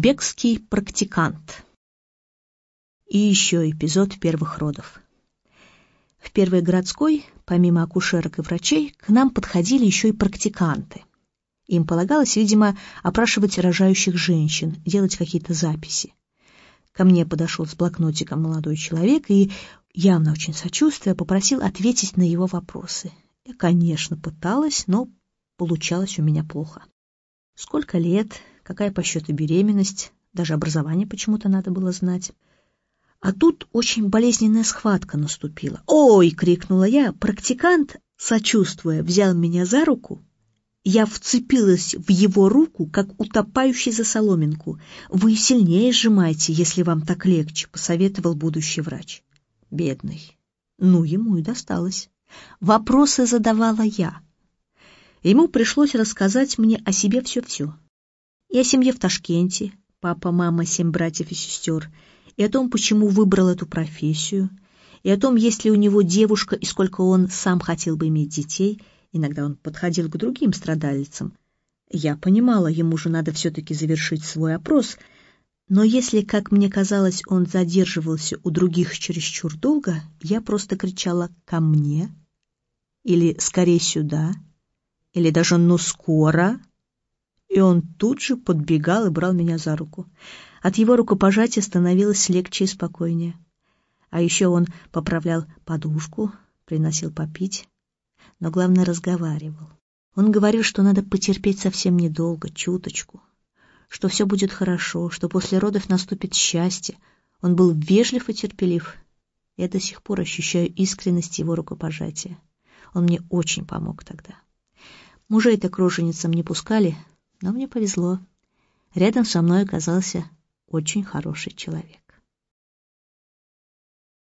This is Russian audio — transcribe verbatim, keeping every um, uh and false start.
Узбекский практикант. И еще эпизод первых родов. В первой городской, помимо акушерок и врачей, к нам подходили еще и практиканты. Им полагалось, видимо, опрашивать рожающих женщин, делать какие-то записи. Ко мне подошел с блокнотиком молодой человек и, явно очень сочувствуя, попросил ответить на его вопросы. Я, конечно, пыталась, но получалось у меня плохо. Сколько лет, какая по счету беременность, даже образование почему-то надо было знать. А тут очень болезненная схватка наступила. «Ой!» — крикнула я. Практикант, сочувствуя, взял меня за руку. Я вцепилась в его руку, как утопающий за соломинку. «Вы сильнее сжимайте, если вам так легче», — посоветовал будущий врач. Бедный. Ну, ему и досталось. Вопросы задавала я. Ему пришлось рассказать мне о себе все-все. И о семье в Ташкенте, папа, мама, семь братьев и сестер, и о том, почему выбрал эту профессию, и о том, есть ли у него девушка и сколько он сам хотел бы иметь детей. Иногда он подходил к другим страдалицам. Я понимала, ему же надо все-таки завершить свой опрос, но если, как мне казалось, он задерживался у других чересчур долго, я просто кричала «ко мне» или «скорей сюда», или даже «ну скоро», и он тут же подбегал и брал меня за руку. От его рукопожатия становилось легче и спокойнее. А еще он поправлял подушку, приносил попить, но главное разговаривал. Он говорил, что надо потерпеть совсем недолго, чуточку, что все будет хорошо, что после родов наступит счастье. Он был вежлив и терпелив. Я до сих пор ощущаю искренность его рукопожатия. Он мне очень помог тогда. Мужей-то к роженицам не пускали, но мне повезло. Рядом со мной оказался очень хороший человек.